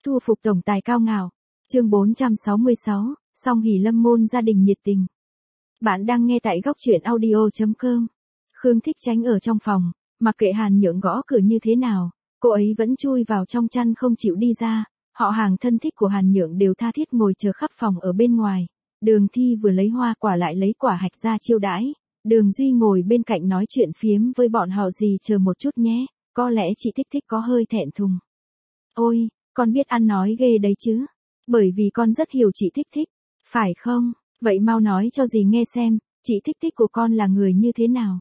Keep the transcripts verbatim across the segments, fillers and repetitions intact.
thu phục tổng tài cao ngạo. Chương bốn trăm sáu mươi sáu, Song Hỷ Lâm môn gia đình nhiệt tình. Bạn đang nghe tại góc truyện audio chấm com. Khương Thích Chánh ở trong phòng, mặc kệ Hàn Nhượng gõ cửa như thế nào, cô ấy vẫn chui vào trong chăn không chịu đi ra. Họ hàng thân thích của Hàn Nhượng đều tha thiết ngồi chờ khắp phòng ở bên ngoài. Đường Thi vừa lấy hoa quả lại lấy quả hạch ra chiêu đãi. Đường Duy ngồi bên cạnh nói chuyện phiếm với bọn họ. Gì chờ một chút nhé, có lẽ chị Thích Thích có hơi thẹn thùng. Ôi, con biết ăn nói ghê đấy chứ. Bởi vì con rất hiểu chị Thích Thích, phải không? Vậy mau nói cho dì nghe xem, chị Thích Thích của con là người như thế nào?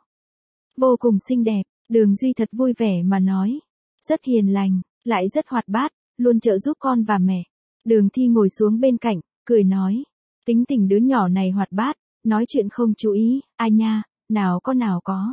Vô cùng xinh đẹp, Đường Duy thật vui vẻ mà nói. Rất hiền lành, lại rất hoạt bát, luôn trợ giúp con và mẹ. Đường Thi ngồi xuống bên cạnh, cười nói. Tính tình đứa nhỏ này hoạt bát, nói chuyện không chú ý, ai nha, nào có nào có.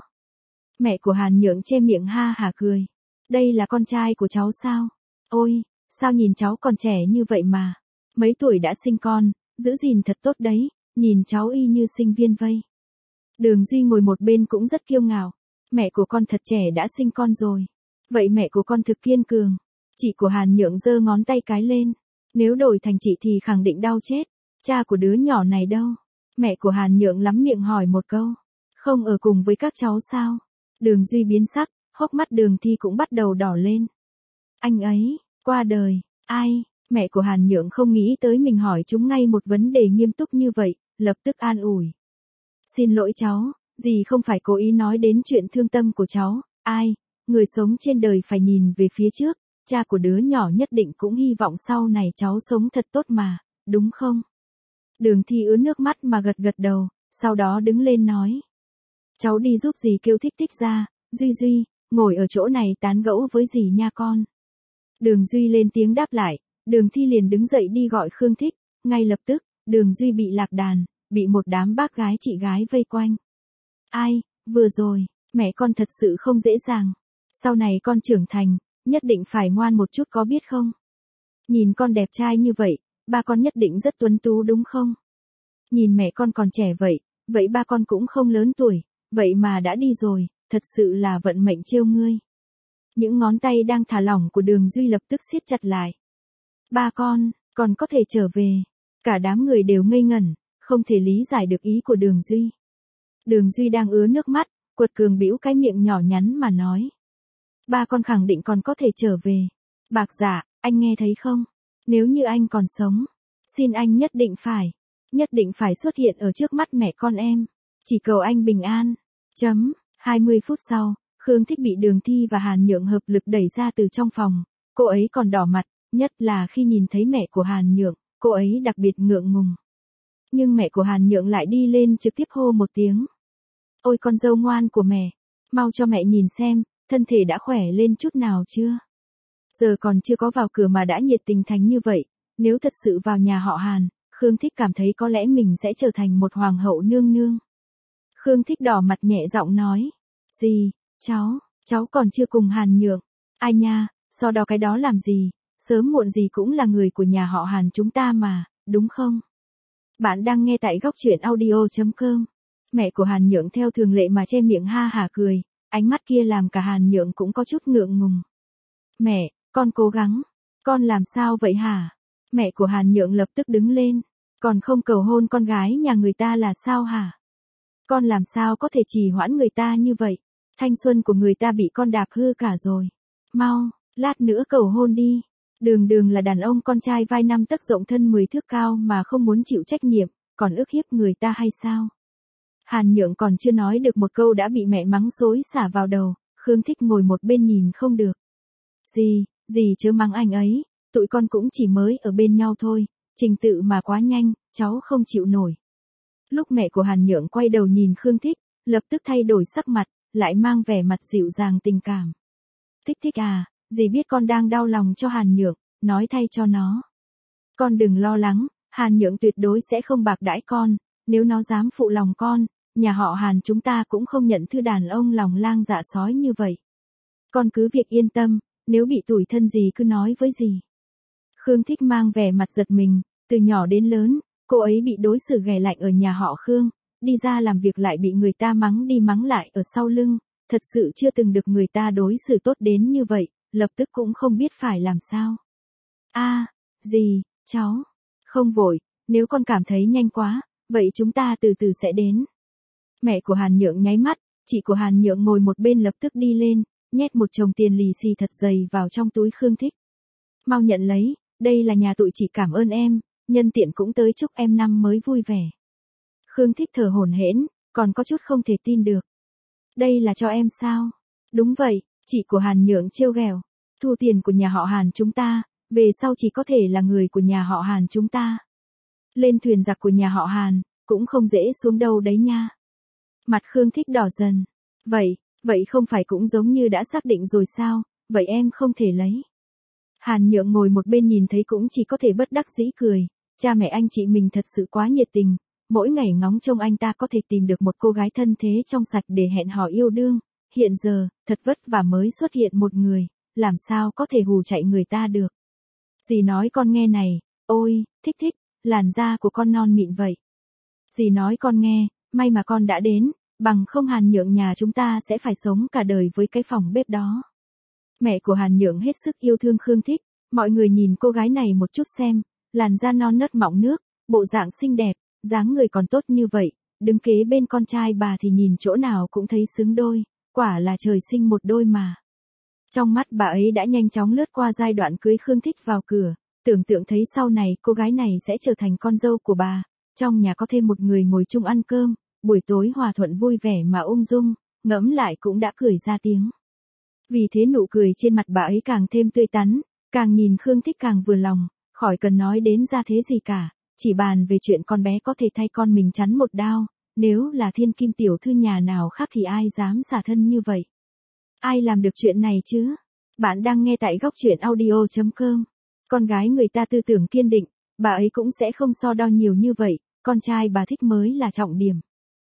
Mẹ của Hàn Nhượng che miệng ha hả cười. Đây là con trai của cháu sao? Ôi, sao nhìn cháu còn trẻ như vậy mà? Mấy tuổi đã sinh con, giữ gìn thật tốt đấy, nhìn cháu y như sinh viên vây. Đường Duy ngồi một bên cũng rất kiêu ngạo. Mẹ của con thật trẻ đã sinh con rồi. Vậy mẹ của con thực kiên cường. Chị của Hàn Nhượng giơ ngón tay cái lên. Nếu đổi thành chị thì khẳng định đau chết. Cha của đứa nhỏ này đâu? Mẹ của Hàn Nhượng lắm miệng hỏi một câu. Không ở cùng với các cháu sao? Đường Duy biến sắc, hốc mắt Đường Thi cũng bắt đầu đỏ lên. Anh ấy, qua đời, ai? Mẹ của Hàn Nhượng không nghĩ tới mình hỏi chúng ngay một vấn đề nghiêm túc như vậy, lập tức an ủi. Xin lỗi cháu, dì không phải cố ý nói đến chuyện thương tâm của cháu, ai? Người sống trên đời phải nhìn về phía trước, cha của đứa nhỏ nhất định cũng hy vọng sau này cháu sống thật tốt mà, đúng không? Đường Thi ứa nước mắt mà gật gật đầu, sau đó đứng lên nói. Cháu đi giúp dì kêu Thích Thích ra, Duy Duy, ngồi ở chỗ này tán gẫu với dì nha con. Đường Duy lên tiếng đáp lại, Đường Thi liền đứng dậy đi gọi Khương Thích, ngay lập tức, Đường Duy bị lạc đàn, bị một đám bác gái chị gái vây quanh. Ai, vừa rồi, mẹ con thật sự không dễ dàng. Sau này con trưởng thành, nhất định phải ngoan một chút có biết không? Nhìn con đẹp trai như vậy, ba con nhất định rất tuấn tú đúng không? Nhìn mẹ con còn trẻ vậy, vậy ba con cũng không lớn tuổi, vậy mà đã đi rồi, thật sự là vận mệnh trêu ngươi. Những ngón tay đang thả lỏng của Đường Duy lập tức siết chặt lại. Ba con, còn có thể trở về. Cả đám người đều ngây ngẩn, không thể lý giải được ý của Đường Duy. Đường Duy đang ứa nước mắt, quật cường bĩu cái miệng nhỏ nhắn mà nói. Ba con khẳng định còn có thể trở về. Bạc Dạ, anh nghe thấy không? Nếu như anh còn sống, xin anh nhất định phải, nhất định phải xuất hiện ở trước mắt mẹ con em. Chỉ cầu anh bình an. Chấm, hai mươi phút sau, Khương Thích bị Đường Thi và Hàn Nhượng hợp lực đẩy ra từ trong phòng. Cô ấy còn đỏ mặt, nhất là khi nhìn thấy mẹ của Hàn Nhượng, cô ấy đặc biệt ngượng ngùng. Nhưng mẹ của Hàn Nhượng lại đi lên trực tiếp hô một tiếng. Ôi con dâu ngoan của mẹ, mau cho mẹ nhìn xem, thân thể đã khỏe lên chút nào chưa? Giờ còn chưa có vào cửa mà đã nhiệt tình thành như vậy, nếu thật sự vào nhà họ Hàn, Khương Thích cảm thấy có lẽ mình sẽ trở thành một hoàng hậu nương nương. Khương Thích đỏ mặt nhẹ giọng nói. Gì, cháu, cháu còn chưa cùng Hàn Nhượng. Ai nha, so đo cái đó làm gì, sớm muộn gì cũng là người của nhà họ Hàn chúng ta mà, đúng không? Bạn đang nghe tại góc truyện audio chấm com. Mẹ của Hàn Nhượng theo thường lệ mà che miệng ha hả cười, ánh mắt kia làm cả Hàn Nhượng cũng có chút ngượng ngùng. Mẹ, con cố gắng, con làm sao vậy hả? Mẹ của Hàn Nhượng lập tức đứng lên, còn không cầu hôn con gái nhà người ta là sao hả? Con làm sao có thể trì hoãn người ta như vậy? Thanh xuân của người ta bị con đạp hư cả rồi. Mau, lát nữa cầu hôn đi. Đường Đường là đàn ông con trai vai năm tấc rộng thân mười thước cao mà không muốn chịu trách nhiệm, còn ức hiếp người ta hay sao? Hàn Nhượng còn chưa nói được một câu đã bị mẹ mắng xối xả vào đầu, Khương Thích ngồi một bên nhìn không được. Dì, dì chớ mắng anh ấy, tụi con cũng chỉ mới ở bên nhau thôi, trình tự mà quá nhanh, cháu không chịu nổi. Lúc mẹ của Hàn Nhượng quay đầu nhìn Khương Thích, lập tức thay đổi sắc mặt, lại mang vẻ mặt dịu dàng tình cảm. Thích Thích à, dì biết con đang đau lòng cho Hàn Nhượng, nói thay cho nó. Con đừng lo lắng, Hàn Nhượng tuyệt đối sẽ không bạc đãi con, nếu nó dám phụ lòng con, nhà họ Hàn chúng ta cũng không nhận thư đàn ông lòng lang dạ sói như vậy. Con cứ việc yên tâm, nếu bị tủi thân gì cứ nói với dì. Khương Thích mang vẻ mặt giật mình, từ nhỏ đến lớn, cô ấy bị đối xử ghẻ lạnh ở nhà họ Khương, đi ra làm việc lại bị người ta mắng đi mắng lại ở sau lưng, thật sự chưa từng được người ta đối xử tốt đến như vậy, lập tức cũng không biết phải làm sao. A, gì, cháu? Không vội, nếu con cảm thấy nhanh quá, vậy chúng ta từ từ sẽ đến. Mẹ của Hàn Nhượng nháy mắt, chị của Hàn Nhượng ngồi một bên lập tức đi lên, nhét một chồng tiền lì xì thật dày vào trong túi Khương Thích. Mau nhận lấy, đây là nhà tụi chị cảm ơn em, nhân tiện cũng tới chúc em năm mới vui vẻ. Khương Thích thở hổn hển, còn có chút không thể tin được. Đây là cho em sao? Đúng vậy, chị của Hàn Nhượng trêu ghẹo. Thu tiền của nhà họ Hàn chúng ta, về sau chỉ có thể là người của nhà họ Hàn chúng ta. Lên thuyền giặc của nhà họ Hàn, cũng không dễ xuống đâu đấy nha. Mặt Khương Thích đỏ dần. Vậy, vậy không phải cũng giống như đã xác định rồi sao, vậy em không thể lấy. Hàn Nhượng ngồi một bên nhìn thấy cũng chỉ có thể bất đắc dĩ cười, cha mẹ anh chị mình thật sự quá nhiệt tình, mỗi ngày ngóng trông anh ta có thể tìm được một cô gái thân thế trong sạch để hẹn hò yêu đương, hiện giờ, thật vất vả mới xuất hiện một người, làm sao có thể hù chạy người ta được. Dì nói con nghe này, ôi, Thích Thích, làn da của con non mịn vậy. Dì nói con nghe, may mà con đã đến, bằng không Hàn Nhượng nhà chúng ta sẽ phải sống cả đời với cái phòng bếp đó. Mẹ của Hàn Nhượng hết sức yêu thương Khương Thích, mọi người nhìn cô gái này một chút xem, làn da non nớt mọng nước, bộ dạng xinh đẹp, dáng người còn tốt như vậy, đứng kế bên con trai bà thì nhìn chỗ nào cũng thấy xứng đôi, quả là trời sinh một đôi mà. Trong mắt bà ấy đã nhanh chóng lướt qua giai đoạn cưới Khương Thích vào cửa, tưởng tượng thấy sau này cô gái này sẽ trở thành con dâu của bà, trong nhà có thêm một người ngồi chung ăn cơm, buổi tối hòa thuận vui vẻ mà ung dung, ngẫm lại cũng đã cười ra tiếng. Vì thế nụ cười trên mặt bà ấy càng thêm tươi tắn, càng nhìn Khương Thích càng vừa lòng, khỏi cần nói đến ra thế gì cả, chỉ bàn về chuyện con bé có thể thay con mình chắn một đao, nếu là thiên kim tiểu thư nhà nào khác thì ai dám xả thân như vậy. Ai làm được chuyện này chứ? Bạn đang nghe tại góc truyện audio chấm com. Con gái người ta tư tưởng kiên định, bà ấy cũng sẽ không so đo nhiều như vậy, con trai bà thích mới là trọng điểm.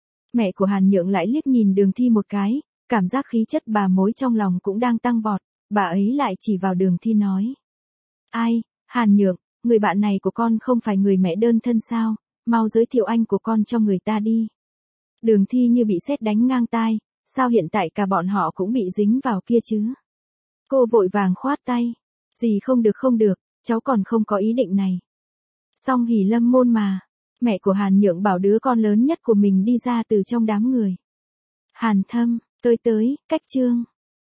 Mẹ của Hàn Nhượng lại liếc nhìn Đường Thi một cái, cảm giác khí chất bà mối trong lòng cũng đang tăng vọt, bà ấy lại chỉ vào Đường Thi nói. Ai, Hàn Nhượng, người bạn này của con không phải người mẹ đơn thân sao, mau giới thiệu anh của con cho người ta đi. Đường Thi như bị sét đánh ngang tai, sao hiện tại cả bọn họ cũng bị dính vào kia chứ? Cô vội vàng khoát tay, gì không được không được, cháu còn không có ý định này. Song hỉ lâm môn mà, mẹ của Hàn Nhượng bảo đứa con lớn nhất của mình đi ra từ trong đám người. Hàn Thâm, tới tới, cách chương.